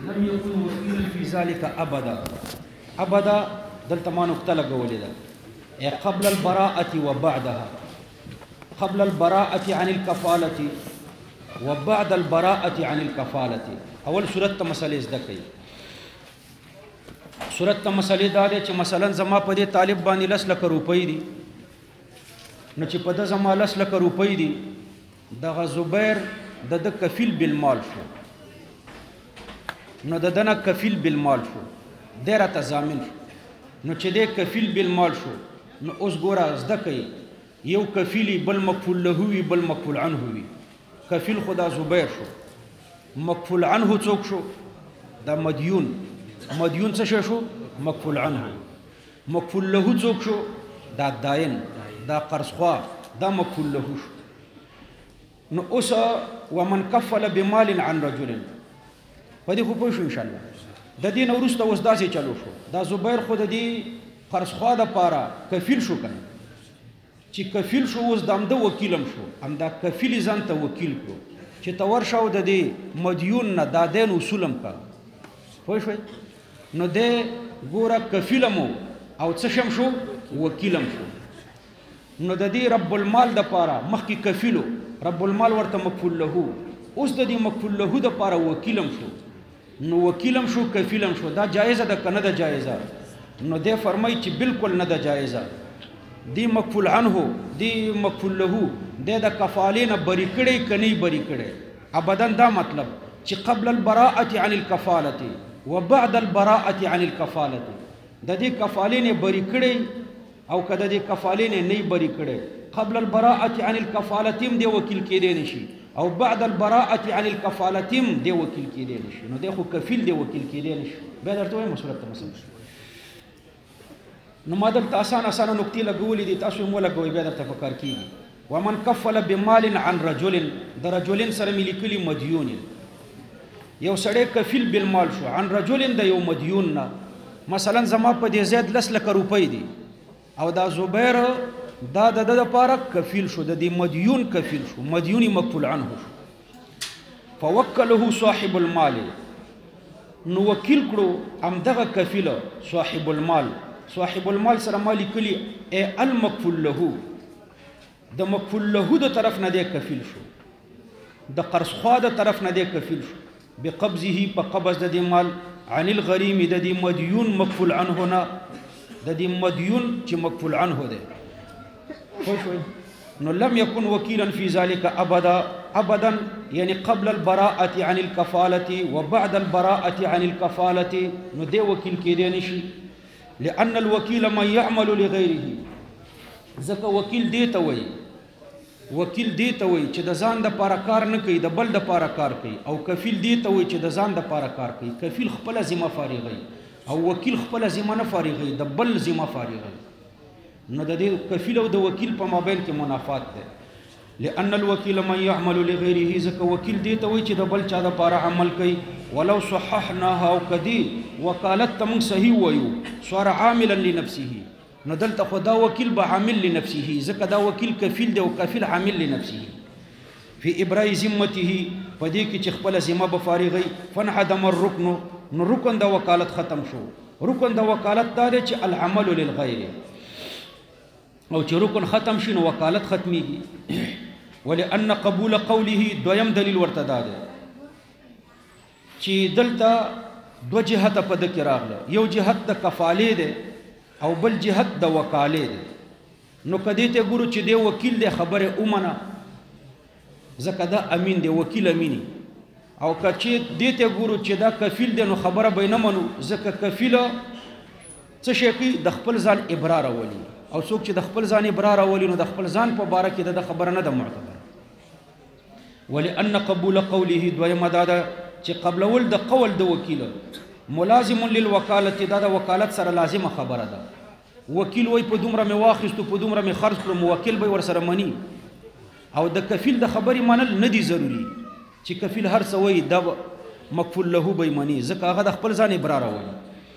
لم يكن وكيلا في ذلك ابدا. ابدا دلته ما نقطه لګولې ده قبل البراءة وبعدها، قبل البراءة عن الكفالة وبعد البراءة عن الكفالة. اول صورت مسئله زده کوي. صورت مسئله دا ده چې مثلا زما په دې طالب باندې 10 لک روپۍ دي، نو چې په د زما 10 لک روپۍ دي دغه زبیر د کفیل بالمال شو، نو د دنه کفیل بالمال شو، ډیره تضامن شو، نو چې د کفیل بالمال شو نو اوس ګوره زده کوي یو کفیلی بل مکفول له وي بل مکفول عنه وي. کفیل خدا زبیر شو، مکفول عنه څوک شو؟ دا مدیون. مدیون څه شو؟ مکفول عنه. مکفول له څوک شو؟ دا داین، دا قرضخوا، دا مکفول له شو. نو اوس ومن کفل بمال عن رجل، په دې خو پوه شو ان شاء الله. د دې نه وروسته اوس داسې چلو شو، دا زبیر خو د دې قرضخوا د پاره کفیل شو کنه، چې کفیل شو اوس د همده وکیلم شو، همدا کفیل ځان ته وکیل کړو چې ته ورشه او د دې مدیون نه دا دین وصولم کا. پوه شوئ؟ نو دی ګوره کفیلم او څه شم شو؟ وکیلم شو. نو د دې رب المال د پاره مخکې کفیلو، رب المال ورته مکفول له، اوس د دې مکفول له د پاره وکیلم شو. نو وکیلم شو کفیلم شو، دا جایزه ده که نه ده جایزه؟ نو دی فرمایي چې بالکل نه ده جایزه. دی مکفول عنه، دی مکفول له، دی د کفالې نه بری کړی که نه بری کړی؟ ابدا. دا مطلب چې قبل البراءة عن الكفالة وبعد البراءة عن الكفالة، د دې کفالې نه بری کړی او که د دې کفالې نه نه بری کړی، قبل البراءة عن الكفالة هم دی وکیل کېدی نشي او بعد البراءة عن الكفالة هم دی وکیل کېدی نشي. نو دی خو کفیل دی وکیل کېدی نشي. بیا درته وایم صورت ته مثلا. نو ما دلته اسانه نقطې لګولې دي، تاسو یې مو لګوئ بیا درته په کار کېږي. ومن کفل بمال عن رجل، د رجلین سره مې لیکلي مدیون، یو سړی کفیل بالمال شو عن رجل د یو مدیون نه. مثلا زما په دې زید 10 لک روپۍ دي او دا زبیر دا د د لپاره کفیل شو، د دې مدیون کفیل شو، مدیون مکفول عنه شو. فوکله صاحب المال، نو وکیل کړو همدغه کفیل صاحب المال. صاحب المال سره ما لیکلي المکفول له، د مکفول له د طرف نه دی کفیل شو، د قرضخوا د طرف نه دی کفیل شو، بقبضه په قبض د دې مال، عن الغریم د دې مدیون مکفول عنه نه، د دې مدیون چې مکفول عنه دی. نو لم يكن وكيلا في ذلك ابدا. ابدا يعني قبل البراءة عن الكفالة وبعد البراءة عن الكفالة، نو دی وکیل کېدی نشي. لأن الوكيل من يعمل لغيره، ځکه وکیل دی ته وایي، وکیل دی ته وایي چې د ځان د پاره کار نه کوي، د بل د پاره کار کوي. او کفیل دی ته وایي چې د ځان د پاره کار کوي. کفیل خپله ذمه فارغوي او وکیل خپله ذمه نه فارغوي، د بل ذمه فارغوي. نو د دې کفیل او د وکیل په مابین کې منافات ده. لأن الوكيل من يعمل لغيره، ځکه وکیل دی ته وایي چې د بل چا د پاره عمل کوي. ولو صححناها، او کدی وکالت ته موږ صحیح وایو، صار عاملا لنفسه، نو دلته خو دا وکیل به عامل لنفسه، ځکه دا وکیل کفیل دی او کفیل عامل لنفسه. فی ابراء ذمته، په دې کې چې خپله ذمه به فارغوي. فانعدم الرکن، نو رکن د وکالت ختم شو. رکن د وکالت دا دی چې العمل للغیر، او چې رکن ختم شي نو وکالت ختمیږي. ولأن قبول قوله، دویم دلیل ورته دا دی چې دلته دو جهته په ده کې راغله، یو جهت د کفالې دی او بل جهت د وکالې دی. نو که دې ته ګورو چې دی وکیل دی خبرې ومنه، ځکه دا امین دی، وکیل امینی. او که چې دې ته ګورو چې دا کفیل دی نو خبره به یې نه منو، ځکه کفیل څه شی کوي؟ د خپل ځان ابرار راولي، او څوک چې د خپل ځان ابرار راولي نو د خپل ځان په باره کې د خبره نه ده معتبره. ولأن قبول قوله، دویمه دا ده چې قبلول د قول د وکیل ملازم للوکالت، دا د وکالت سره لازمه خبره ده. وکیل وای په دومره مې واخیستو، په دومره مې خرج کړو، موکل به ورسره مني. او د کفیل د خبرې منل نه دي ضروري، چې کفیل هر څه وایي دا مکفول له به یې مني، ځکه هغه د خپل ځان ابرار راولي.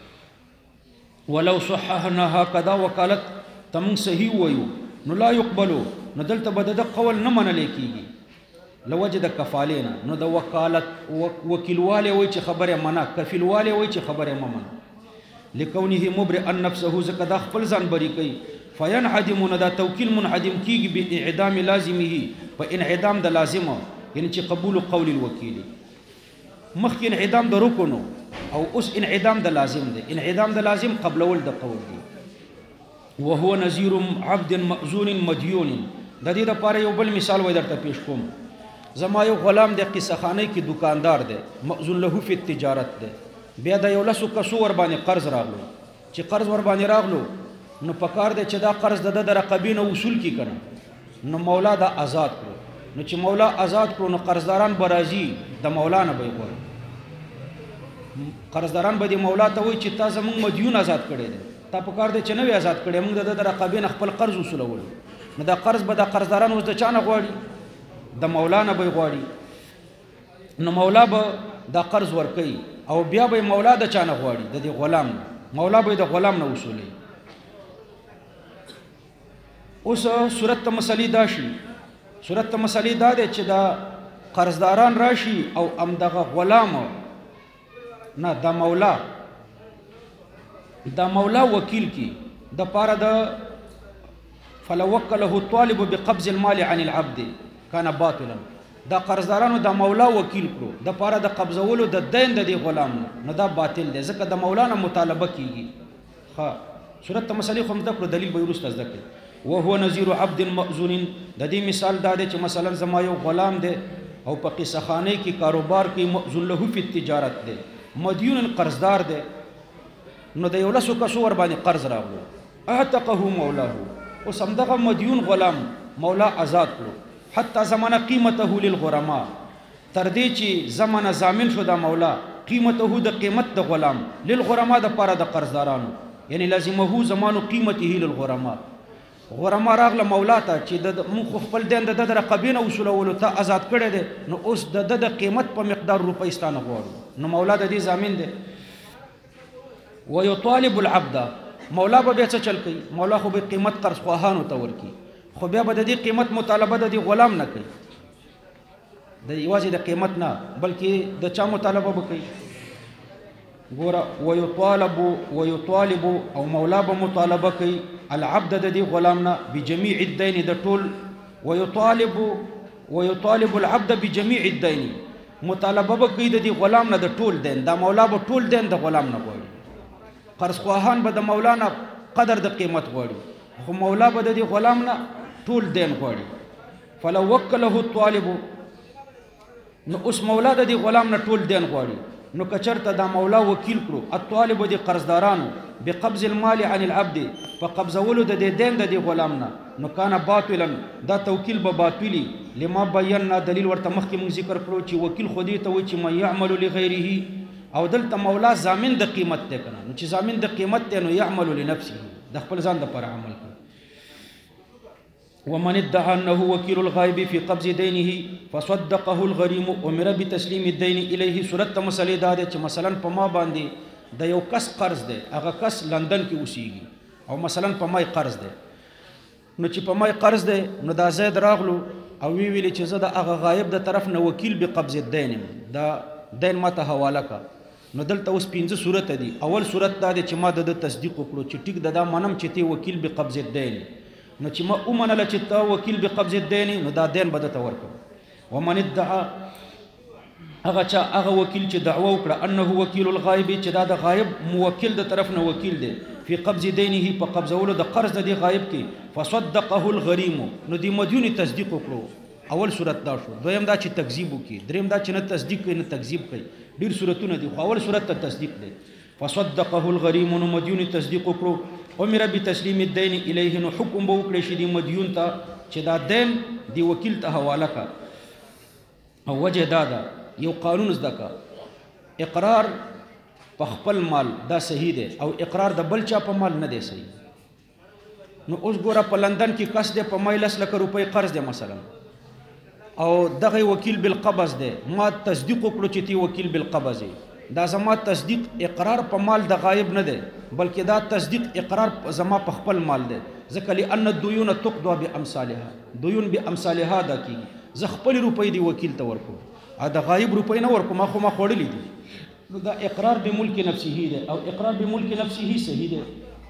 ولو صححناها، کدا وکالت ته موږ صحیح وایو نو لا یقبلو، نو دلته به د قول نه منلی کېږي. لوجه د کفالې نه. نو د وکالت وکیلواله وای چې خبره منه، کفیلواله وای چې خبره ممنه. لکونه مبرئا نفسه ځکه دا خپل ځان بری کوي. فینعدم دا توکیل منعدم کیږي باعدام لازمه په انعدام د لازمه، یعنی چې قبول قول الوکیل. مخکې انعدام د رکن او اوس انعدام د لازم دی. انعدام د لازم قبلول د قول دی. وهو نظیر عبد مأذون مدیون. د دې لپاره یو بل مثال وای درته پیش کوم. زما یو غلام د قصه خانه کې دکاندار دی، مأذون له فی التجارت دی. بیا د یو لسو کسو ور باندې قرض راغلو. چې قرض ور باندې راغلو نو پکار دی چې دا قرض د رقبې نه وصول کی کړه. نو مولا دا آزاد کړو. نو چې مولا آزاد کړو نو قرضداران به راځي د مولا نه به یې غواړي. قرضداران به د مولا ته وایي چې تا زموږ مدیون آزاد کړی دی، تا پکار دی چې نه وي آزاد کړی، موږ د رقبې نه خپل قرض وصولولو. نو دا قرض به د قرضداران اوس د چا نه غواړي؟ د مولا نه به یې غواړي. نو مولا به دا قرض ورکوي او بیا به مولا د چا نه غواړي؟ د دې غلام نه. مولا به د غلام نه وصولي. اوس صورت ته مسلې دا شي، صورت ته مسلې دا دی چې دا قرضداران راشي او امدغه غلام نه دا مولا وکیل کی د پاره د فلوکله الطالب بقبض المال عن العبد کان باطلا. دا قرضدارانو د مولا وکیل کړو د پاره د قبضولو د دین د غلام نه دا باطل دی ځکه د مولانا مطالبه کیږي. ها صورت ته مسلې خو متکړو دلیل به ورسته ذکر. وهو نظیر عبد مأذون. د دې مثال دا دی چې مثلا زما یو غلام دی او په قصه خانه کې کاروبار کوي، مأذون له فی التجارت دی، مدیون قرضدار دی. نو د یو لسو کسو ور باندې قرض راغلو، اعتقه مولاه. اوس همدغه مدیون غلام مولا آزاد کړو. حتی زمانه قیمته للغرماء، تر دې چې زمانه ضامن شو د مولا قیمته د قیمت د غلام للغرماء د پاره د قرضدارانو، یعنی لازمه زمانو قیمته للغرماء. غرماء راغله مولا ته چې د مخ خپل دین د رقبې نه وصولولو ته آزاد کړی دی، نو اوس د قیمت په مقدار روپۍ ستانه غواړو. نو مولا د دې ضامن دی. ويطالب العبد. مولا به څه چل کوي؟ مولا خو به قیمت قرض خواهانو ته ورکی، خو بیا به د دې قیمت مطالبه د دې غلام نه کوي، د یوازې د قیمت نه بلکې د چا مطالبه به کوي؟ ګوره ويطالب او مولا به مطالبه کوي العبد د دې غلام نه بجميع الدين د ټول. ويطالب العبد بجميع الدين. مطالبه به کوي د دې غلام نه د ټول دین. دا مولا به ټول دین د غلام نه غواړي. قرض خواهان به د مولا نه قدر د قیمت غواړي، خو مولا به د دې غلام نه ټول دین غواړي. فلو وکله الطالب. نو اوس مولا د دې غلام نه ټول دین غواړي. نو کچرته دا مولا وکیل کړو الطالب د قرضدارانو بقبض المال عن العبد، په قبضولو د دې دین د دې غلام نه، نو کان باطلا. دا توکیل به باطلی. لما بینا دلیل ورته مخکې موږ ذکر کړو چې وکیل خو دې ته وایي چې من يعمل لغیره، او دلته مولا ضامن د قیمت دی کنه. نو چې ضامن د قیمت دی نو يعمل لنفسه، د خپل ځان لپاره عمل کوي. ومن ادعى انه وكيل الغائب في قبض دينه فصدقه الغريم امر بتسليم الدين اليه. صورت مسلې دا ده چې مثلا په ما باندې د یو کس قرض دی، هغه کس لندن کې اوسېږي او مثلا په ما قرض دی. نو چې په ما قرض دی نو دا زید راغلو او ویلي چې زه د هغه غایب د طرف نه وکیل بقبض الدين، دا دین ماته حواله کا. نو دلته اوس 5 صورت دي. اول صورت دا دی چې ما د تصدیق وکړو چې ټیک دا منم چې ته وکیل بقبض الدين. نو چې ما اومنله چې ته وکیل بقبض الدين، نو دا دین به درته ورکړو. ومن ادعى هغه وکیل چې دعوه وکړه انه وکیل الغائب، چې دا د غایب موکل د طرف نه وکیل دی، فی قبض دینه په قبضولو د قرض د غایب کې، فصدقه الغریم. نو دی مدیون تصدیق وکړو. اول صورت دا شو. دویم دا چې تکذیب وکړي. دریم دا چې نه تصدیق کوي نه تکذیب کوي. ډیر صورتونه دي، خو اول صورت ته تصدیق دی. فصدقه الغریم. نو مدیون تصدیق وکړو. امر بتسلیم الدين الیه. نو حکم به وکړي شي دی مدیون ته چې دا دین دی وکیل ته حواله کا. او وجه دا ده یو قانون زده کا، اقرار په خپل مال دا صحیح دی او اقرار د بل چا په مال نه دی صحیح. نو اوس ګوره په لندن کې کس دی په ما 10 لک روپۍ قرض دی مثلا، او دغه وکیل بالقبض دی، ما تصدیق وکړو چې تی وکیل بالقبض دی. دا زما تصدیق اقرار په مال د غایب نه دی، بلکې دا تصدیق اقرار زما په خپل مال دی. ځکه لأن الديون تقضى بامثالها، ديون بامثالها دا کیږي. زه خپل روپۍ دی وکیل ته ورکوم دا غایب روپۍ نه ورکوم ما خو ما خوړلې دي نو دا اقرار بملک نفسه دی او اقرار بملک نفسه صحیح دی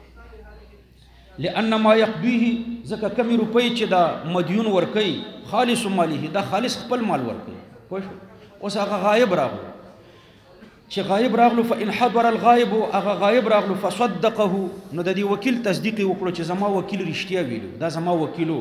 لأن ما يقضيه ځکه کمی روپۍ چې دا مدیون ورکوي خالص ماله دا خالص خپل مال ورکوي پوه شو اوس هغه غایب راغلو چې غایب راغلو فإن حضر الغایب هغه غایب راغلو فصدقه نو د دې وکیل تصدیق وکړو چې زما وکیل رښتیا ویلو دا زما وکیلو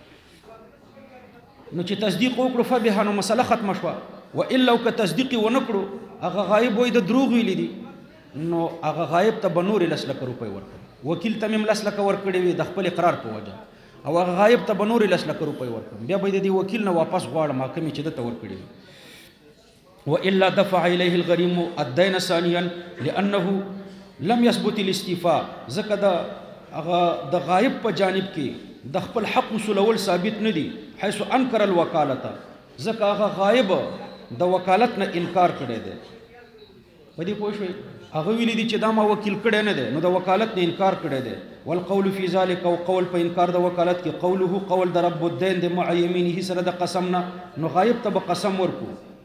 نو چې تصدیق وکړو فبها نو مسله ختمه شوه وإن لو که تصدیق ونه کړو هغه غایب وایي د دروغ ویلي دي نو هغه غایب ته به نورې 10 لکه روپۍ ورکړي وکیل ته مې 10 لکه ورکړې وي د خپل اقرار په وجه او هغه غایب ته به نورې 10 لکه روپۍ ورکړم بیا به د دې وکیل نه واپس غواړم کمې چې دته ورکړې وي وإلا دفع إليه الغريم الدين ثانيا لأنه لم يثبت الاستيفاء ځکه د غایب په جانب کې د خپل حق وصولول ثابت نه دي حيث انکر الوکالته ځکه هغه غایب د وکالت نه انکار کړی دی په دې پوه شوئ هغه ویلي دي چې دا ما وکیل کړی نه دی نو د وکالت نه انکار کړی دی والقول فی ذلک او قول په انکار د وکالت کې قوله قول د رب الدین د مع یمینه سره د قسم نه نو غایب ته به قسم ورکو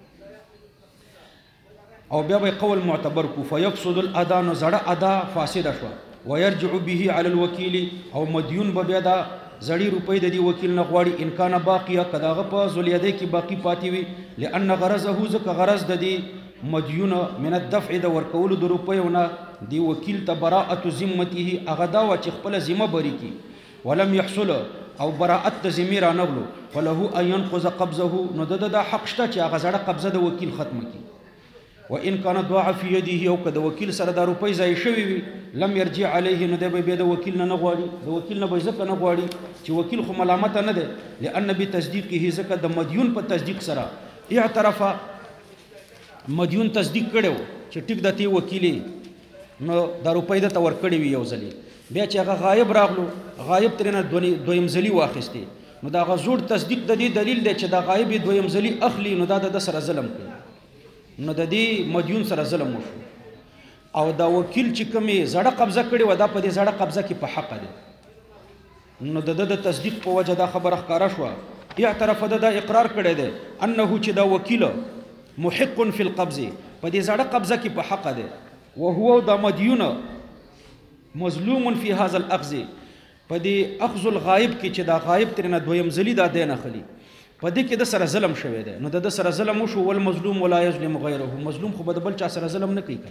او بیا به قول معتبر کو فیفسد الادا نو زړه ادا فاسده شو ويرجع به على الوکیل او مدیون به بیا دا زړی روپۍ د دې وکیل نه غواړي ان کان باقیه کداغه په ذلیده کې باقی پاتې وي لأن غرضه ځکه غرض د دې مدیون من الدفع د ورکولو د روپیونه دی وکیل ته براءت ذمته هغه دا و چې خپل ذمه بری کی ولم يحصل او براءت د ذمه را نغلو فله ان ينقض قبضه نو د حق شته چې هغه زړه قبضه د وکیل ختم کی وان كان ضاع في يده او کده وکیل سره د روپۍ ځای شوی وي لم يرجع عليه نو د به د وکیل نه غواړي د وکیل نه به ځکه نه غواړي چې وکیل خو ملامت نه ده لأن بتصديقه ځکه د مدیون په تصدیق سره اعتراف مدیون تصدیق کړو چې ټیک د تی وکیلې نو د روپۍ د تور کړی وي یو ځلی بیا چې هغه غایب راغلو غایب ترنه دویم ځلی واخیسته نو دا غزور تصدیق د دې دلیل دی چې دا غایب دویم ځلی اخلي نو دا د سره ظلم کوي نو د دې مدیون سره ظلم وشو او دا وکیل چې کومې زړه قبضه کړي و دا په دې زړه قبضه کې په حق دی نو د تصدیق په وجه دا خبره ښکاره شوه اعتراف د اقرار کړی دی انه چې دا وکیل محق فی القبض په دې زړه قبضه کې په حق دی وهو دا مدیون مظلوم فی هذا الاخذ په دې اخذ الغایب کې چې دا غایب ترنه دویم ځلی دا دین اخلي په دې کې د سره ظلم شوی دی نو د سره ظلم وشو ول مظلوم ولا یظلم غیره مظلوم خو به بل چا سره ظلم نه کوي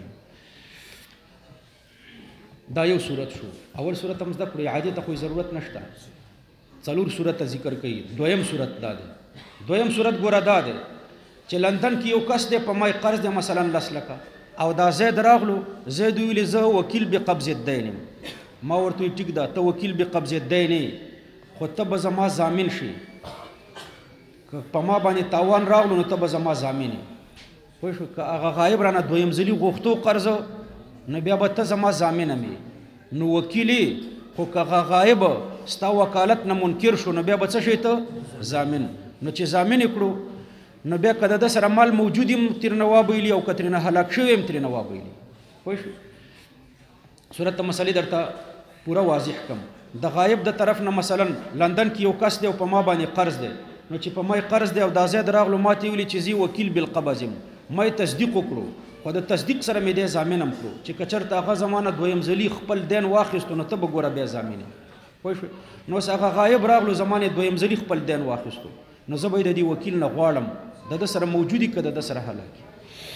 دا یو صورت شو اول صورت هم زده کړو اعاده ته خو ضرورت نشته څلور صورت ذکر کړي دویم صورت دا دی دویم صورت ګوره دا دی چې لندن کې یو کس دی په مای قرض دی مثلا 10 لکه او دا زید راغلو زید ویل زه وکیل بقبض الدین ما ورته ټیک دا ته وکیل بقبض الدین خو ته به زما ضامن شي په ما باندې تاوان راغلو نو ته به زما ضامن خو شو که هغه غایب رانه دویم ځلی غوښتو قرض نو بیا به ته زما ضامن مې نو وکیلی خو که هغه غایب ستا وکالت نه منکر شو نو بیا به څه شي ته ضامن نو چې ضامن کړو نو بیا کده د سره مال موجود هم ترنه وابیلی او کترنه هلاک شوی هم ترنه وابیلی خو شو صورت مسلې درته پورا واضح کم د غایب د طرف نه مثلا لندن کې یو کس دی او په ما باندې قرض دی نو چې په ما قرض دی او دا زید راغلو ما ته ویلي چې زی وکیل بالقبض ما تصدیق وکړو خو د تصدیق سره مې د ضامن هم کړو چې کچرته هغه زمانه دویم ځلی خپل دین واخیستو نو ته به ګوره بیا ضامن خو شو نو هغه غایب راغلو زمانه دویم ځلی خپل دین واخیستو نو زه به د دې وکیل نه غواړم د سره موجودی کده د سره هلاکی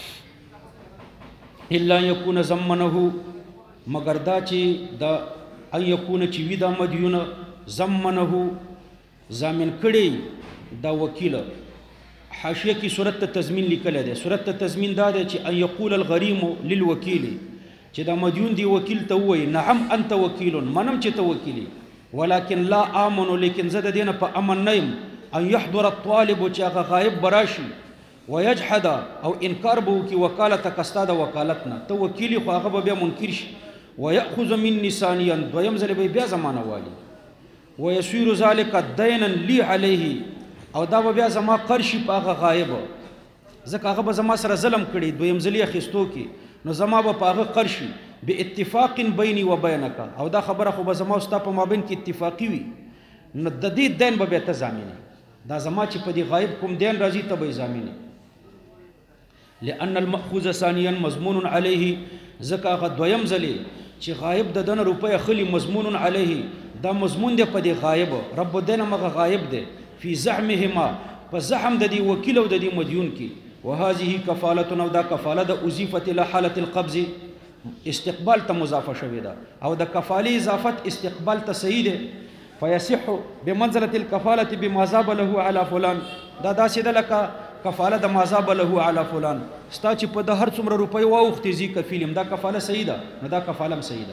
الا یکون زمنه مگر دا چې دا ان یکون چې وی دا مدیون زمنه ضامن کړي دا وکیل حاشیه کی صورت تضمین لیکل دی صورت تضمین دا دی چې ان یقول الغریم للوکیل چې دا مدیون دی وکیل ته وای نعم انت وکیل منم چې ته وکیلی ولكن لا امن لیکن زه د دینه په امن نیم ان يحضر الطالب چې هغه غایب براشي ويجحد او انکار به کی وکالت کستا د وکالتنا ته وکیلی خو هغه بیا منکر شي ويأخذ من ثانيا دویم ځل به بیا زمانه والی ويصير ذلك دينا لي عليه او دا بیا زما قرشي په هغه غایب ځکه هغه به زما سره ظلم کړي دویم ځل اخیستو کی نو زما به په هغه قرشي باتفاق بيني وبينك او دا خبره خو به زما او ستا په مابین کې اتفاقی وي نو د دې دین به ته ضامن دا زما چې په دې غایب کوم دین راځي ته به ضامن لأن المأخوذ ثانيا مضمون عليه زکه هغه دویم ځلې چې غایب د دنه روپۍ خلی مضمون علیه دا مضمون دی په دې غایب رب الدین مغه غایب دی فی زعمهما په زعم د دې وکیل او د دې مدیون کې وهذه کفاله او دا کفاله د اضافه الى حاله القبض استقبال ته مضافه شوی ده او د کفاله اضافت استقبال ته صحیح ده فیصح بمنزله الكفاله بما ذاب له على فلان دا داسې ده لکه کفاله د ما ذاب له على فلان ستا چې په د هر څومره روپۍ واوختې زی کفیلم دا کفاله صحیح ده نو دا کفاله هم صحیح ده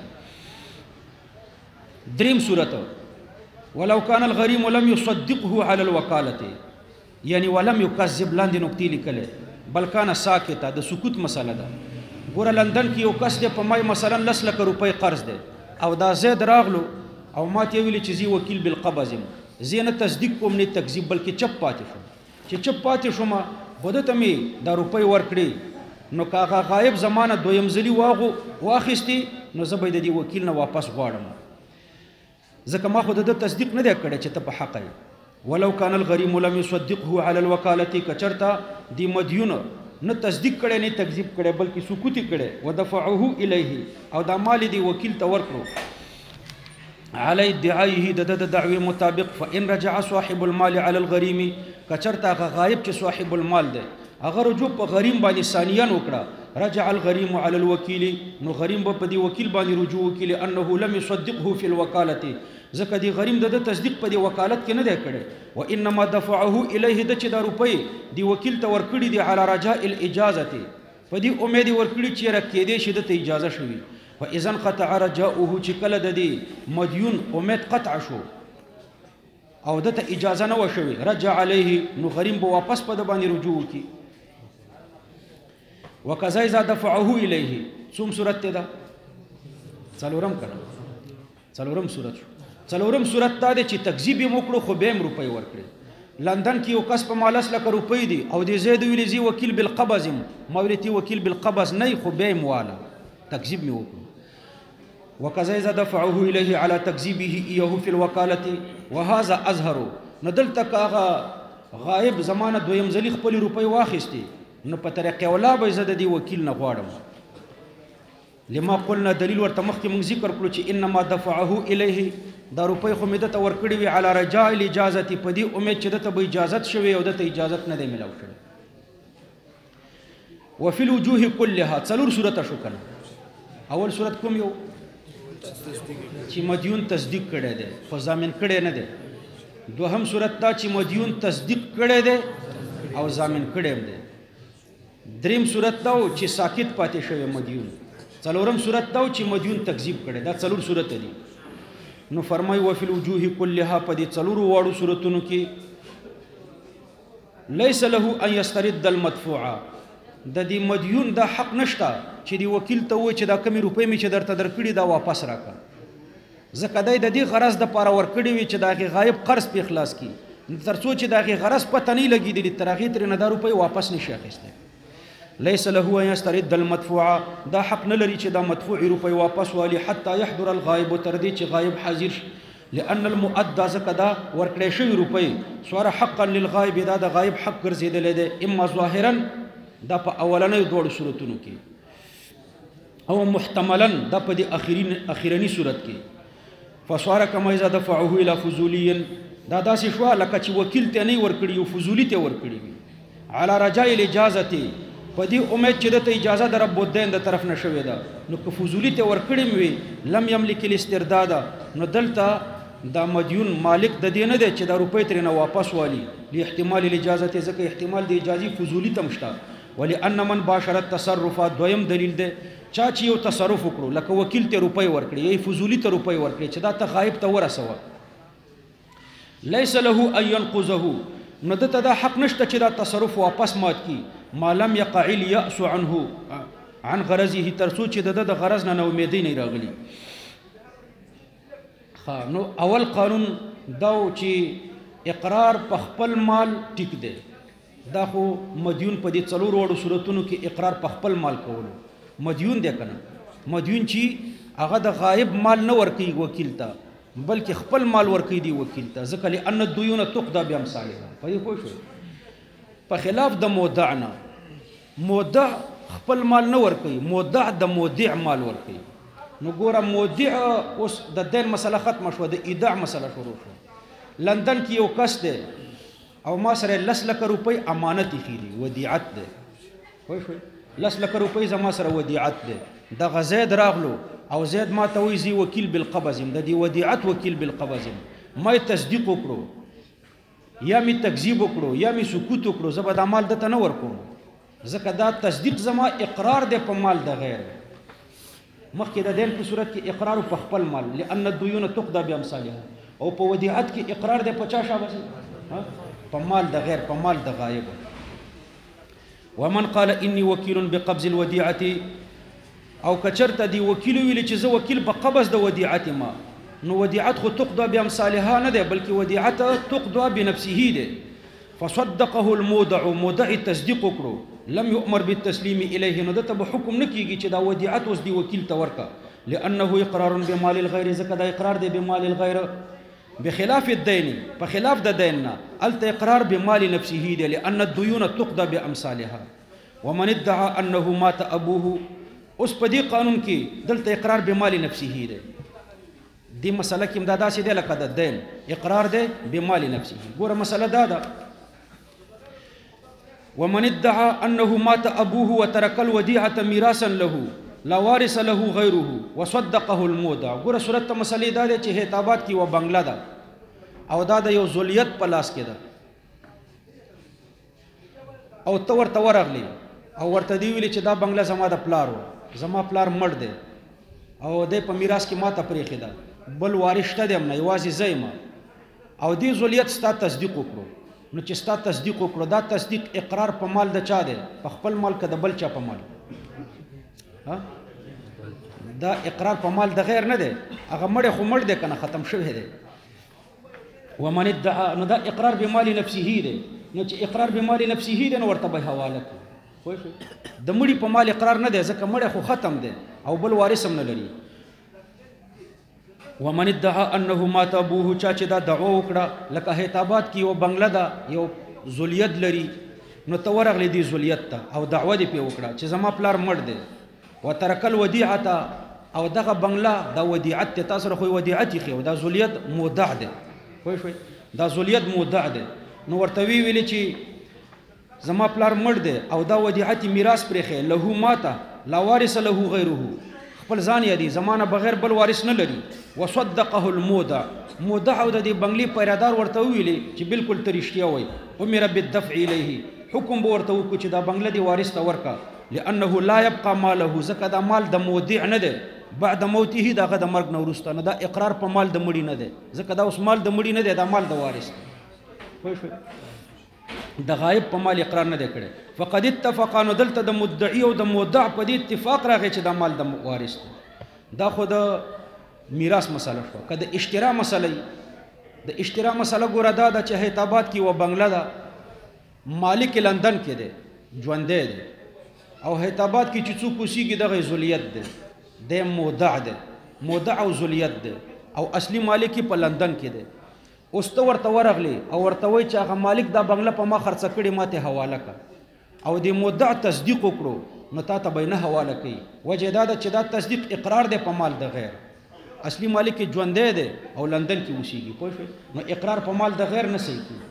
دریم صورت ولو كان الغريم لم يصدقه على الوكاله یعنی ولم يكذب لاندې نقطې لیکلې بل کان ساکته د سکوت مسله ده ګوره لندن کې یو کس دی په مای مثلا 10 لک روپۍ قرض دی او دا زید راغلو او ما ته ویل چې زی وکیل بالقبض زینه تصدیق کوم نه تکذیب بلکې چپ پاتې شو چې چپ پاتې شوم خود ته می دا روپۍ ورکړي نو کاغه غایب زمانه دویم ځلی واخستی نو زبې د دې وکیل نه واپس غواړم ځکه ما خود د تصدیق نه دی کړی چې ته په حق یې ولو كان الغريم لم يصدقه على الوكاله کچرتا دی مدیون نه تصدیق کړي نه تکذیب کړي بلکې سکوت کړي ودفعه الیه او دا مال دی وکیل ته ورکړو علی ادعائه د دعوی مطابق فان رجع صاحب المال على الغريم کچرتا غایب چې صاحب المال دی هغه رجوع په غریم باندې ثانیان وکړه رجع الغريم على الوكيل نو غریم په دی وکیل باندې رجوع وکیل انه لم يصدقه في الوكاله ځکه دی غریم د تصدیق په دی وکالت کې نه دی کړی و انما دفعه الیه د چې دا روپۍ دی وکیل ته ورکړي دی على رجاء الاجازه په دی امید ورکړي چې راکې دی شي د اجازه شوي فاذا انقطع رجاؤه چې کله د دی مدیون امید قطع شو او د ته اجازه نه وشوي رجع علیه نو غریم به واپس په د باندې رجوع وکړي وکذا اذا دفعه الیه څوم صورت ته ده څلورم کړه څلورم صورت شو څلورم صورت ته چې تکذیب یې وکړو خو به هم روپۍ ورکړي لندن کې یو کس په مالس لکه روپۍ دي او د زید ویلي زی وکیل بالقبض مولتی وکیل بالقبض نه خو به هم والا تکذیب مې وکړو وکذا اذا دفعه الیه على تکذیبه ایه فی الوکاله وهذا اظهر نو دلته کاغه غایب زمانه دویم ځلی خپل روپۍ واخیستي نو په طریقې ولا به زه د دې وکیل نه غواړم لما قلنا دلیل ورته مخکې موږ ذکر کړو چې انما دفعه الیه دا روپۍ خو مې دته ورکړي وي علی رجاء الاجازه په دې امید چې دته به اجازت شوي او دته اجازت نه دی ملاو شوی وفي الوجوه كلها څلور صورت شو کنه اول صورت کوم یو چې مدیون تصدیق کړي دی خو ضامن کړي نه دی دوهم صورت دا چې مدیون تصدیق کړي دی او ضامن کړي هم دی دریم صورت دا چې ساکت پاتې شوی مدیون څلورم صورت دا چې مدیون تکذیب کړي دا څلور صورت دي نو فرمای وفي الوجوه كلها په دې څلور واړو صورتونو کې ليس له ان يسترد المدفوع د دې مدیون دا حق نشته چې دی وکیل ته و چې دا کمی روپۍ می چې درته درکړي دا واپس راکړه ځکه د دې غرض د پاره ورکړي وي چې دا غایب قرض په اخلاص کی ترڅو چې دا غرض پته نه لګي د ترغی تر نه دا روپۍ واپس نشي اخیسته ليس له ان يسترد المدفوع دا حق نه لري چې دا مدفوع روپۍ واپس والی حتی يحضر الغائب تر دې چې غایب حاضر شي لأن المؤدى زکدا ورکړې شوی روپۍ سوره حقا للغائب دا د غایب حق ګرځیدل دي اما ظاهرا دا په اولنۍ دوه صورتونو کې او محتملا دا په دې اخیرنی صورت کې فسواره کما اذا دفعه الى فضولي دا داسې شو لکه چې وکیل ته نه ورکړي او فضولی ته ورکړي على رجاء الاجازه په دې امید چې د اجازه در رب الدین د طرف نشوي دا نو که فضولی ته ورکړي وي لم يملك الاسترداد نو دلته دا مدیون مالک د دې نه دی چې دا روپۍ ترنه واپس والی لاحتمال الاجازه ځکه احتمال د اجازه فضولی تم شته ولأن من باشر التصرفات دویم دلیل دی چا چې یو تصرف وکړو لکه وکیل ته روپۍ ورکړي یا فضولی ته روپۍ ورکړي چې دا ته غایب ته ورسوه ليس له ان ينقذه نو دته دا حق نشته چې دا تصرف واپس مات کی ما لم يقع اليأس عنه عن غرضه ترڅو چې د غرض نه امیدې نه راغلي نو اول قانون دا چې اقرار په خپل مال ټیک دی دا خو مدیون په دې څلور وړو صورتونو کې اقرار په خپل مال کولو مدیون دی کنه مدیون چې هغه د غایب مال نه ورکي وکیل ته بلکې خپل مال ورکوي دی وکیل ته، ځکه لأن الدیون تقضى بامثالها. په دې پوه شوئ؟ په خلاف د مودع نه، مودع خپل مال نه ورکوي، مودع د مودع مال ورکوي. نو ګوره مودع اوس د دین مسله ختمه شوه، د ایداع مسله شروع شوه. لندن کې یو کس دی او ما سره 10 لکه روپۍ امانت ایښي دي، ودیعت دی. پوه شوئ؟ 10 لکه روپۍ زما سره ودیعت دی. دغه زید راغلو او زید ما ته وایي زه وکیل بالقبض یم، د دې ودیعت وکیل بالقبض یم. ما یې تصدیق وکړو یا مې تکذیب وکړو یا مې سکوت وکړو، زه به دا مال دته نه ورکوم، ځکه دا تصدیق زما اقرار دی په مال د غیر. مخکې د دین په صورت کې اقرار په خپل مال، لأن الدیون تقضى بامثالها، او په ودیعت کې اقرار دی په چا شابه؟ په مال د غیر، په مال د غایب. ومن قال اني وکیل بقبض الودیعه، او کچرته دی وکیل ویل چې زه وکیل په قبض د ودیعت ما، نو ودیعت خو تقضى بامثالها نه ده، بلکې ودیعت تقضى بنفسه ده. فصدقه المودع، مودع تصدیق وکړو، لم يؤمر بالتسلیم الیه، نو دته به حکم نه کیږي چې دا ودیعت اوس دی وکیل ته ورکا، لانه اقرار بمال الغیر، ځکه دا اقرار دی بمال الغیر. بخلاف الدین، په خلاف د دین نه الته اقرار بمال نفسه دی، لان الديون تقضى بامثالها. ومن ادعى انه مات ابوه، اوس په دې قانون کې دلته اقرار بمال نفسه دی. دې مسله کې امدادا سي دی لکه د دین اقرار دی بمال نفسه. ګوره مسله دا ده، ومن ادعى انه مات ابوه وترك الوديعه میراثا له لا وارث له غیره وصدقه المودع. ګوره صورت ته مسلې دا دی چې هیتابات کې و بنگله ده او دا د یو ذلیت په لاس کې ده، او ته ورته ورغلی او ورته دی ویلي چې دا بنگله زما د پلار و، زما پلار مړ دی او دی په میراث کې ماته پرېښې ده، بل وارث شته دی نه، یوازې زه یم، او دې ذلیت ستا تصدیق وکړو. نو چې ستا تصدیق وکړو، دا تصدیق اقرار په مال د چا دی؟ په خپل مال که د بل چا په مال؟ دا اقرار په مال د غیر نه دی، هغه مړی خو مړ دی که نه، ختم شوی دی. ومن ادعى، نو دا اقرار بمال نفسه دی. نو چې اقرار بمال نفسه دی نو ورته به حواله کړي. د مړي په مال اقرار نه دی، ځکه مړی خو ختم دی او بل وارث هم نه لري. ومن ادعى انه مات ابوه، چا چې دا دعوه وکړه لکه هیتابات کې یو بنگله ده، یو ذلیت لري، نو ته ورغلی دی ذلیت ته او دعوه دې پې وکړه چې زما پلار مړ دی، وترک الودیعه، او دغه بنگله دا ودیعت ته تاسو سره خو ودیعت یې خو دا ذلیت مودع دی. پوه شوئ؟ دا ذلیت مودع دی. نو ورته ویلي چې زما پلار مړ دی او دا ودیعت میراث پرېښی، له ماته لا وارث له غیره، خپل ځان یې دی، زمانه بغیر بل وارث نه لري. وصدقه المودع، مودع او د دې بنگلې پیرادار ورته ویلي چې بالکل ته رښتیا وایي. امر بالدفع الیه، حکم به ورته وکړو چې دا بنگله دې وارث ته ورکړه، لانه لا يبقى ماله، ځکه دا مال د مودع نه دی، بعد موته دغه د مرګ نه وروسته، نه دا اقرار په مال د مړي نه دی، ځکه دا اوس مال د مړي نه دی، دا مال د وارث دی. پوه شوئ؟ د غایب په مال اقرار نه دی کړی. فقد اتفقا، نو دلته د مدعي او د مودع په دې اتفاق راغی چې دا مال د وارث دی. دا خو د میراث مسله شوه. که د اشترا مسله وي، د اشترا مسله ګوره دا ده چې هیتابات کې و بنگله ده، مالک لندن کې دی، ژوندی دی، او هیتابات کې چې څوک اوسېږي دغه ذلیت دی، دی مودع دی، مودع او ذلیت دی، او اصلي مالک په لندن کې دی. اوس ته ورته ورغلی او ورته وایي چې هغه مالک دا بنگله په ما خرڅه کړې، ما ته حواله کړه، او د مودع تصدیق وکړو، نو تا ته به نه حواله کوي. وجه دا ده چې دا تصدیق اقرار دی په مال د غیر، اصلي مالک کې ژوندی دی او لندن کې اوسېږي. پوه شوئ؟ نو اقرار په مال د غیر نه صحیح کېږي.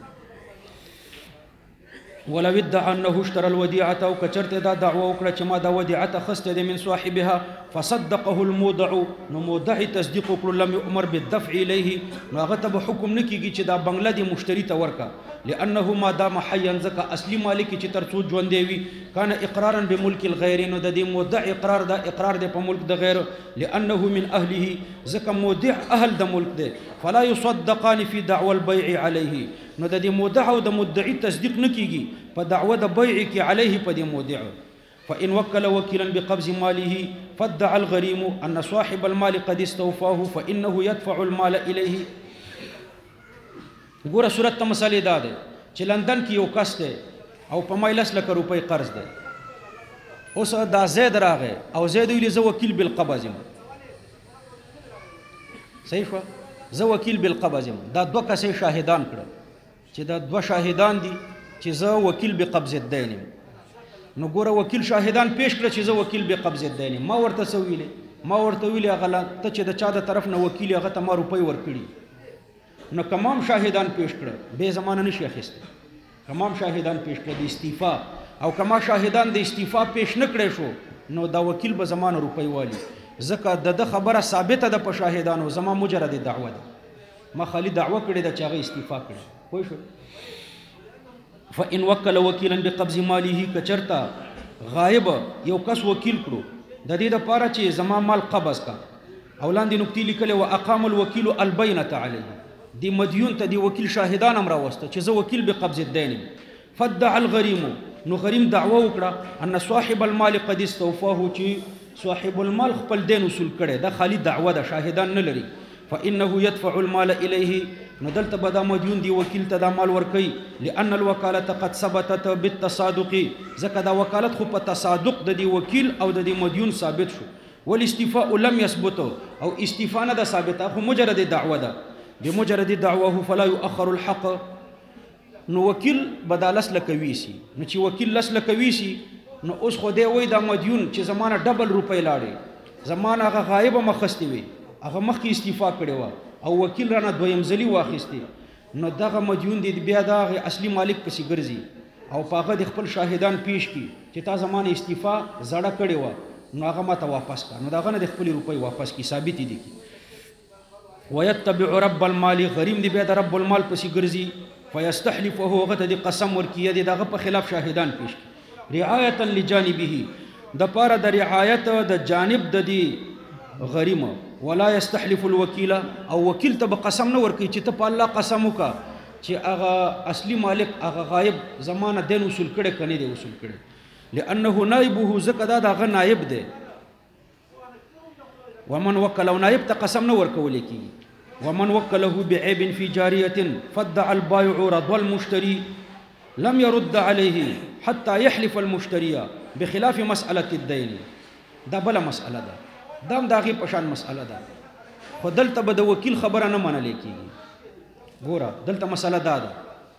ولو ادعى انه اشترى الوديعه، او کچرته دا دعوه وکړه چې ما دا ودیعت اخسته ده من صاحبها، فصدقه المودع، نو مودع تصدیق وکړو، لم يؤمر بالدفع الیه، نو هغه ته به حکم نه کیږي چې دا بنگله دی مشتری ته ورکا، لانه ما دام حیا، ځکه اصلي مالک چې تر څو ژوندی وي، کان اقرارا بملک الغیر، نو د دې مودع اقرار دا اقرار دی په ملک د غیر، لانه من اهله، ځکه مودع اهل د ملک دی، فلا يصدقان في دعوى البيع عليه، نو د دې مودع او د مدعي تصدیق نه کیږي په دعوه د بیع کې علیه په دې مودع. فإن وكل وكيلا بقبض ماله فادعى الغريم أن صاحب المال قد استوفاه فإنه يدفع المال إليه. ګوره صورت ته مسئلې دا دی چې لندن کې یو کس دی او په ما 10 لکه روپۍ قرض دی. اوس دا زید راغی او زید ویلي زه وکیل بالقبض یم. صحیح شوه؟ زه وکیل بالقبض یم. دا دوه کسې شاهدان کړه چې دا دوه شاهدان دي چې زه وکیل بقبض الدین یم. نو ګوره وکیل شاهدان پیش کړه چې زه وکیل بقبض الدین یم. ما ورته څه ویلې؟ ما ورته ویلې هغه ته چې د چا د طرف نه وکیل هغه ته ما روپۍ ورکړي. نو کمام شاهدان پیش کړه بې زمانه نشي اخیستی. کمام شاهدان پیش کړه د استعفا، او کما شاهدان د استعفا پیش نه کړی شو نو دا وکیل به زمانه روپۍ والی. ځکه د خبره ثابته ده په شاهدانو، زما مجرد دعوه ده، ما خالی دعوه کړې ده چې هغه استعفا کړي. پوه شو؟ فإن وکل وکیلا بقبض ماله، کچرتا غایب یو کس وکیل کړو د دې دپاره چې زما مال قبض کا، او لاندې نکتې لیکلې واقام الوکیل البینة علیه، دی مدیون ته دی وکیل شاهدان هم راوسته چې زه وکیل بقبض الدین. فادعى الغریم، نو غریم دعوه وکړه ان صاحب المال قد استوفاه، چې صاحب المال خپل دین وصول کړي. دا خالی دعوه ده، شاهدان نه لري. فانه يدفع المال الیه، نو دلته به دا مدیون دی وکیل ته دا مال ورکوي. لان الوکالة قد ثبتت بالتصادق، ځکه دا وکالت خو په تصادق د دی وکیل او د دی مدیون ثابت شو. والاستیفاء لم يثبت، او استیفا نه ده ثابته، خو مجرد دعوه ده. بمجرد دعوه فلا يؤخر الحق، نو وکیل به دا لسلکه ویسي. نو چې وکیل لسلکه ویسي نو اوس خو دی وایي دا مدیون چې زمانه ډبل روپۍ لاړې، زمانه هغه غایبه مخستې وي، هغه مخکې استعفا کړې وه او وکیل رانه دویم ځلي واخیستې. نو دغه مدیون دی بیا د هغې اصلي مالک پسې ګرځي او په هغه د خپل شاهدان پیش کړي چې تا زمانه استعفا زړه کړې وه، نو هغه ماته واپس کړه. نو د هغه نه د خپلې روپۍ واپس کړي، ثابتې دي. ويتبع رب المال، غریم دی بیا د رب المال پسې ګرځي. فیستحلف، وهو هغه ته د قسم ورکي دی دغه په خلاف شاهدان پیش کړي. رعایتا لجانبه، د پاره د رعایت د جانب د دی غریم. ولا يستحلف الوکیل، او وکیل ته به قسم نه ورکوي چې ته په الله قسم وکړه چې هغه اصلي مالک هغه غایب زمانه دین وصول کړی که نه دی وصول کړی. لانه نائبه، ځکه دا د هغه نائب دی. ومن وکل، او نائب ته قسم نه ورکولی کېږي. ومن وکله بعیب فی جاریة فادعى البایع رضا المشتری لم يرد عليه حتى يحلف المشتري بخلاف مسألة الدين. دا بله مسأله ده، دا هم د هغې په شان مسأله ده، خو دلته به د وکیل خبره نه منلی کېږي. ګوره دلته مسأله دا ده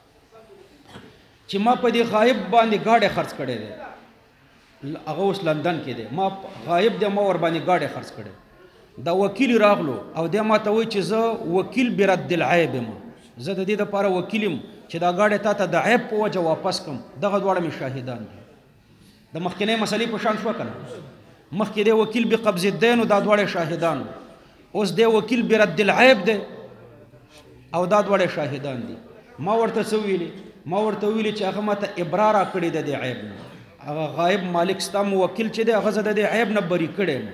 چې ما په دې غایب باندې ګاډی خرڅ کړی دی، هغه اوس لندن کې دی، ما غایب دی، ما ور باندې ګاډی خرڅ کړی. دا وکیل راغلو او دی ما ته وایي چې زه وکیل برد العیب یم، زه د دې دپاره وکیل یم چې دا ګاډی تا ته د عیب په وجه واپس کړم. دغه دواړه مې شاهدان دي. د مخکینۍ مسلې په شان شوه که نه؟ مخکې دی وکیل بقبض الدین او دا دواړه شاهدان، اوس دی وکیل برد العیب دی او دا دواړه شاهدان دي. ما ورته څه ویلي؟ ما ورته ویلي چې هغه ما ته ابرا را کړې ده د عیب نه، هغه غایب مالک ستا موکل چې دی هغه زه د دې عیب نه بري کړی یم.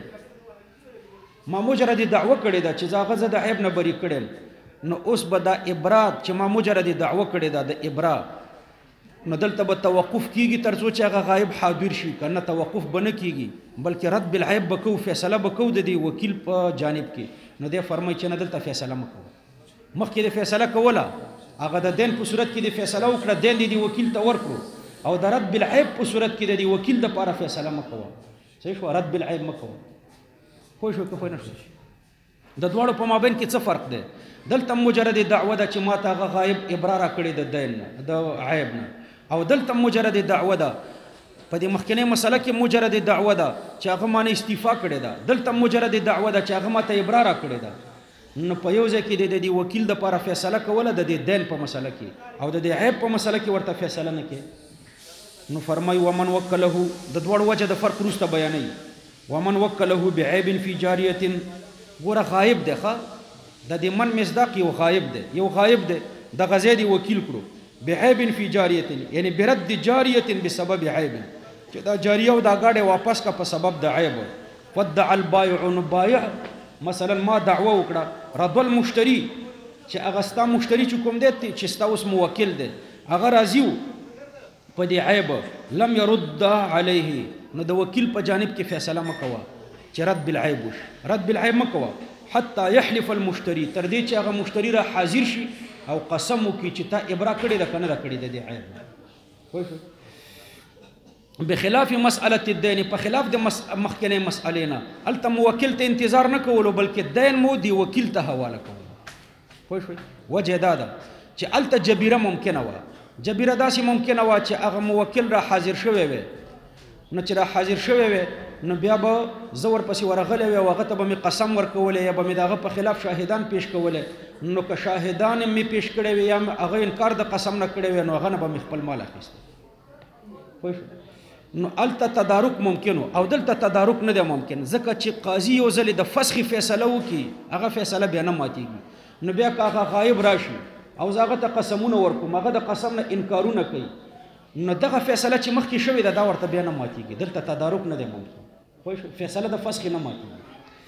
ما مجرد دعوه کړې ده چې زه هغه زه د عیب نه بري کړی یم. نو اوس به دا ابرا چې ما مجرد دعوه کړې ده د ابرا، نو دلته به توقف کیږي تر څو چې هغه غایب حاضر شي، که نه توقف به نه کیږي بلکې رد بالعیب به کوو، فیصله به کوو د دې وکیل په جانب کې. نو دی فرمایي چې نه دلته فیصله مه کوه. مخکې د فیصله کوله هغه د دین په صورت کې د فیصله وکړه، دین دې وکیل ته ورکړو، او د رد بالعیب په صورت کې د دې وکیل دپاره فیصله مه کوه. صحیح شوه؟ رد بالعیب مه کوه. پوه شوې که پوه نه شوې؟ د دواړو په مابین کې څه فرق دی؟ دلته مجرد دعوه ده چې ما ته هغه غایب ابرا را کړې د دین نه، د عیب نه، او دلته مجرد دعوه ده. په دې مخکینۍ مسله کې مجرد دعوه ده چې هغه ما نه استعفا کړې ده، دلته مجرد دعوه ده چې هغه ما ته ابرا را کړې ده. نو په یو ځای کې د دې وکیل دپاره فیصله کوله د دې دین په مسله کې، او د دې عیب په مسله کې ورته فیصله نه کوي. نو فرمایي ومن وکله، د دواړو وجه د فرق وروسته بیانوي. ومن وکله بعیب فی جاریة، ګوره غایب دی، ښه د دې من مصداق یو غایب دی، یو غایب دی، دغه ځای دی وکیل کړو بعیب فی جاریة، یعنی برد جاریة بسبب عیب، چې دا جاریه او دا ګاډی واپس کا په سبب د عیب. فادعى البایع، نو بایع مثلا ما دعوه وکړه رضا المشتری، چې هغه ستا مشتری چې کوم دی چې ستا اوس موکل دی هغه راضي و په دې عیب، لم يرد علیه، نو د وکیل په جانب کې فیصله مه کوه چې رد بالعیب وشي، رد بالعیب مه کوه حتی یحلف المشتری، تر دې چې هغه مشتری را حاضر شي او قسم وکړي چې تا ابرا کړې ده که نه ده کړې ده دې عیب. پوه شو؟ بخلاف مسألة الدین، په خلاف د مخکینۍ مسئلې نه، هلته موکل ته انتظار نه کولو بلکې دین مو دی وکیل ته حواله کولو. پوه شوئ وجه دا ده چې هلته جبیره ممکنه وه جبیره داسې ممکنه وه چې هغه موکل را حاضر شوی وی نو چې را حاضر شوی وی نو بیا به زه ورپسې ورغلی وی او هغه ته به مې قسم ورکولی یا به مې د هغه په خلاف شاهدان پیش کولی نو که شاهدان مې پیش کړی وي یا هغه انکار د قسم نه کړی وی نو هغه نه به مې خپل مال اخیستی پوه شو نو هلته تدارک ممکن او دلته تدارک نه دی ممکن ځکه چې قاضي یو ځلې د فسخې فیصله وکړي هغه فیصله بیا نه ماتېږي نو بیا که هغه غایب راشي او زه هغه ته قسمونه ورکوم هغه د قسم نه انکارونه کوي نو دغه فیصله چې مخکې شوې ده دا ورته بیا نه ماتېږي دلته تدارک نه دی ممکن پوه شو فیصله د فسخې نه ماتېږي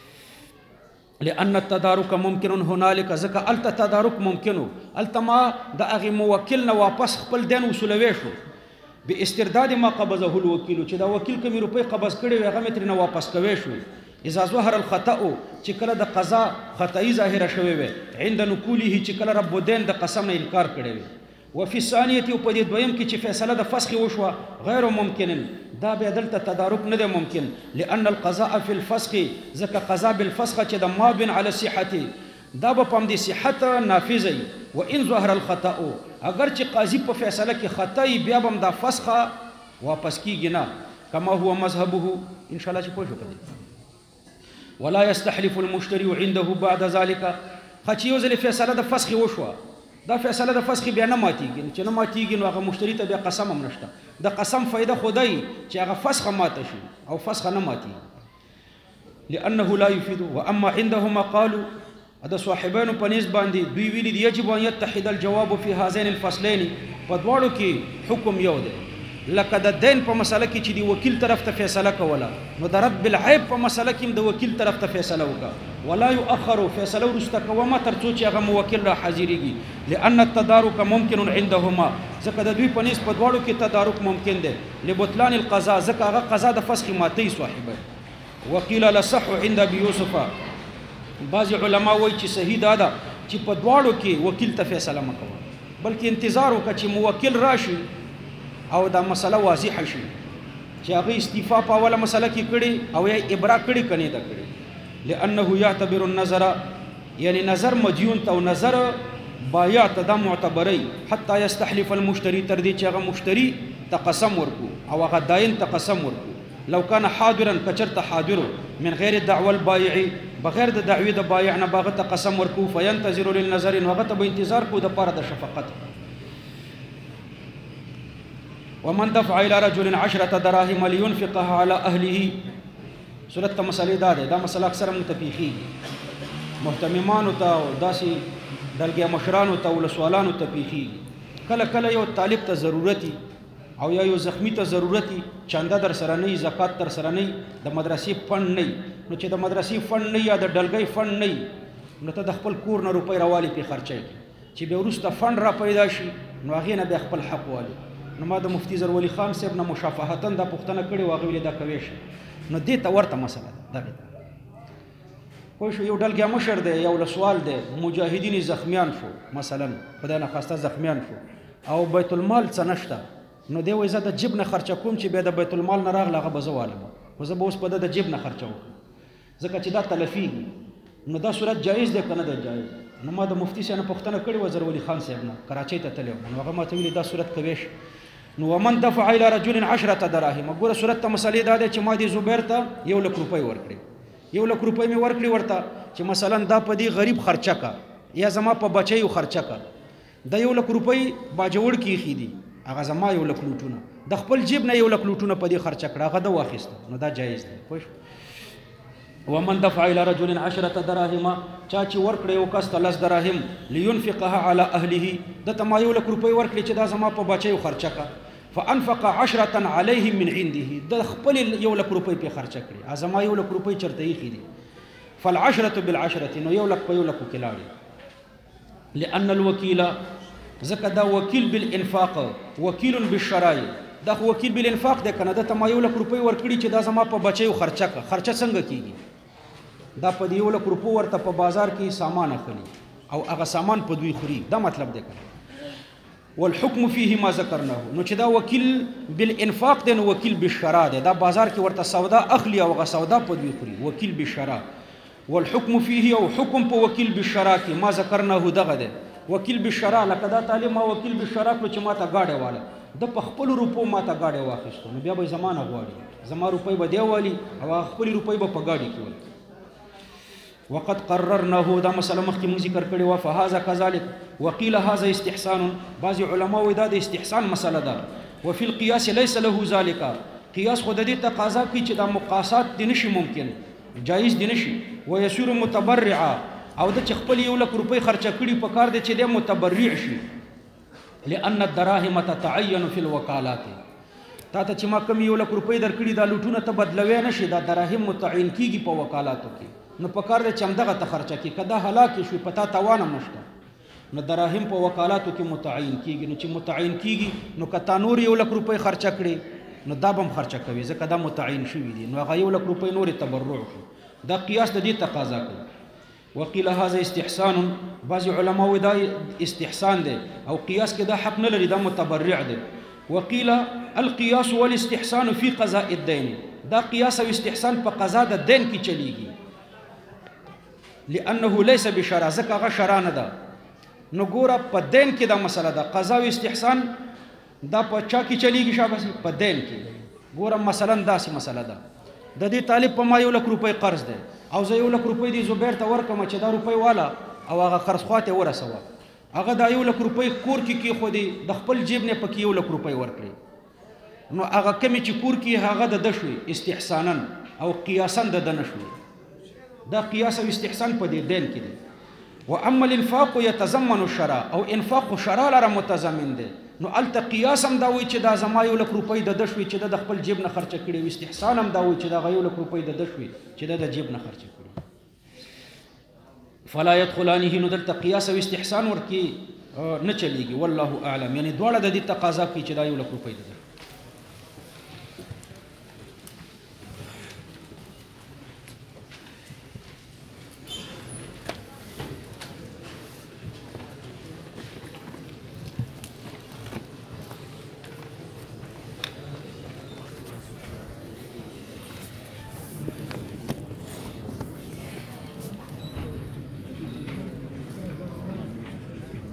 لأن التدارک ممکن هنالک ځکه هلته تدارک ممکن و هلته ما د هغې موکل نه واپس خپل دین وصولوی شو باسترداد ما قبضه الوکیل چې دا وکیل کومې روپۍ قبض کړې وي هغه مې ترېنه واپس کوی شوې اذا ظهر الخطأ چې کله د قضا خطأی ظاهره شوې وي عند نقوله چې کله رب الدین د قسم نه انکار کړی وي وفي الثانیة او په دې دویم کې چې فیصله د فسخ وشوه غیر ممکن دا بیا دلته تدارک نه دی ممکن لأن القضاء في الفسخ ځکه قضا بالفسخ چې د مابن على صحت دا به په همدې صحت نافظ وي وان ظهر الخطأ اگر چې قاضي په فیصله کې خطا وي بیا به هم دا فسخه واپس کیږي نه کما هو مذهبه ان شاء الله چې پوه شو په دې ولا يستحلف المشتري عنده بعد ذلك خچ یو ځلې فیصله د فسخ وشوه دا فیصله د فسخ بیا نه ماتېږي چې نه ماتېږي نو هغه مشتري ته بیا قسم هم نشته د قسم فایده خدای چې هغه فسخ ماته شي او فسخ نه ماتېږي لأنه لا يفيد واما عندهما قالوا د صاحبانو په نسبت باندې دوی ویلي دي یجب ان يتحد الجواب في هذين الفصلين په دواړو کې حکم یو دی لکه د دین په مسله کې چې دی وکیل طرف ته فیصله کوله نو د رد بالعیب په مسله کې د وکیل طرف ته فیصله وکړه ولا يؤخر فیصله ورسته کومه تر څو چې هغه موکل را حاضرېږي لأن التدارك ممکن عندهما ځکه د دوی په نسبت په دواړو کې تدارک ممکن دی لبطلان القضاء ځکه هغه قضا د فسخ ماتې صاحبه وقيل لصح عند ابي يوسف بعض علما وایي چې صحیح دا ده چې په دواړو کې وکیل ته فیصله مه کوه بلکې انتظار وکړه چې موکل راشي او دا مسله واضح شي چې هغه استعفا په اوله مسله کې کړي او یا ابرا کړي کني دا کړي لانه يعتبر النظر یعنی نظر مدیون ته او نظر بایع ته دا معتبري حتی يستحلف المشتري تر دې چې هغه مشتري ته قسم ورکو او هغه داین ته قسم ورکو لو كان حاضرا کچرته حاضر من غیر دعوى البائع بغیر د دعوی د بایع نه باغ ته قسم ورکو فینتظر للنظر وغه ته به انتظار کو د پاره د شفقت ومن دفع الى رجل 10 دراهم لينفقها على اهله صورت ته مسلې دا مسله اکثر متفقي محتممان ته او داسي دلګي مشرانو ته ول سوالانو تفقي کله کله یو طالب ته ضرورتي او یا یو زخمی ته ضرورتي چنده در سره نه زکات در سره نه د مدرسې فند نه نو چې د مدرسې فند نه یا د ډلګي فند نه نو ته د خپل کور نه روپۍ راوالي په خرچه چې به ورسته فند را پیدا شي نو هغه نه به خپل حق والي نو ما د مفتی زر ولی خان صاحب نه مشافهتن د پښتنه کړي واغې ویل دا کوي شي نو دې ته ورته مسله ده خو شو یو ډلګي مشر دی یو لسوال دی مجاهدین زخمیان شو مثلا خدای نه خواسته زخمیان شو او بیت المال څه نشته نو دی وای زه د جیب نه خرچه کوم چې به د بیت المال نه راغله هغه به زه والم خو زه به اوس په د جیب نه خرچه وکړم ځکه چې دا تلفیږي نو دا صورت جایز دی که نه دی جایز نو ما د مفتی صاحب نه پوښتنه کړې وه زر ولی خان صاحب نه کراچۍ ته تللی وم نو هغه ما ته ویلي دا صورت کوی شي نو ومن دفع الى رجل 10 دراهم ګوره صورت ته مسلې دا دی چې ما دې زبیر ته 1 لک روپۍ ورکړې 1 لک روپۍ مې ورکړې ورته چې مثلا دا په دې غریب خرچه کا یا زما په بچیو خرچه کا دا 1 لک روپۍ باجوړ کې ایښي دي هغه زما 1 لک لوټونه د خپل جیب نه 1 لک لوټونه په دې خرچه کړه هغه د واخیسته نو دا جایز دی پوه ومن دفع الى رجل 10 دراهم چا چې ورکړې یو کس ته 10 دراهم لينفقها على اهله د ته ما 1 لک روپۍ ورکړې چې دا زما په بچیو خرچه کا فانفق 10 عليهم من عنده د خپل 1 لک روپۍ په خرچه کړې ازما 1 لک روپۍ چرته یې خېدي فالعشره بالعشره نو 1 لک په 1 لک کې لاړې لان الوكيل ځکه دا وکیل بالانفاق وکیل بالشرای دا وکیل بالانفاق د کنه د ته ما 1 لک روپۍ ورکړي چې دا زما په بچیو خرچه کا خرچه څنګه کیږي دا په 1 لک روپۍ ورته په بازار کې سامان اخلي او هغه سامان په دوی خوري دا مطلب دی کنه والحكم فيه ما ذكرناه نو چې دا وکیل بالانفاق دی نو وکیل بالشرا دی دا بازار کې ورته سودا اخلي او هغه سودا په دوی خوري وکیل بالشرا والحكم فيه او حكم په وکیل بالشراک ما ذکرناه دغه ده وکیل بالشرا لکه دا تعلیم ما وکیل بالشراک چې ما ته گاډه واله د په خپل روپو ما ته گاډه واخیستو نو بیا به زمانه غواړي زما روپۍ به دی والی او خپل روپۍ به په گاډي کې ول وقد قررناه دا مسله مخکې موږ ذکر کړی و فهذا كذلك وقيل هذا استحسان بعض علماء دا د استحسان مسله ده وفي القياس ليس له ذلك قياس خود دې تقاضا کوي چې دا مقاسات دي نشي ممکن جایز دي نشي ويسير متبرعا او د خپل 1 لک روپۍ خرچه کړي په کار دي چې د متبرع شي لأن الدراهم تتعين في الوكالات تا ته چې ما کم 1 لک روپۍ درکړي دا لوټونه ته بدلوي نشي دا دراهم متعین کیږي په وکالاتو کې نو په کار دي چې همدغه ته خرچه کړي کدا هلاک شي پتا توانه نشته نو دراهم په وکالاتو کې متعین کیږي نو چې متعین کیږي نو کتا نور 1 لک روپۍ خرچه کړي نو دا بم خرچه کوي ځکه دا متعین شوی دي نو هغه 1 لک روپۍ نور تبرع شي دا قیاس د دې تقاضا کوي وقيل هذا استحسان بعض علماء دا استحسان ده او قياس کې دا حق نه لري دا متبرع ده وقيل القياس والاستحسان في قضاء الدين دا قياس او استحسان په قضا د دین کې چلیږي لانه ليس بشرع ځکه هغه شرع نه ده نو ګوره په دین کې دا مسله ده قضا او استحسان دا په چا کې چلیږي شابه په دین کې ګوره مثلا داسې مسله ده د دې طالب په ما 1 لک روپۍ قرض ده او زه 1 لک روپۍ دی زبیر ته ورکم چې دا روپۍ والا او هغه قرض خواته ورسوه هغه دا 1 لک روپۍ کور کې خو دی د خپل جیب نه پکې 1 لک روپۍ ورکړي نو هغه کمی چې کور کې هغه د دشوي استحسانا او قیاسا د نشوي دا قیاس او استحسان په دې دین کې دی واما الانفاق يتضمن الشرع او انفاق شرع لره متضمن دی نو الته قیاس هم دا وی چې دا زما 1 لک روپۍ د دشوي چې د خپل جیب نه خرچه کړي او استحسان هم دا وی چې دا 1 لک روپۍ د دشوي چې د جیب نه خرچه کړي فلا يدخلانه نو دلته قیاس او استحسان ورکی نه چلیږي والله اعلم یعنی دواړه د دې تقاضا کوي چې دا 1 لک روپۍ د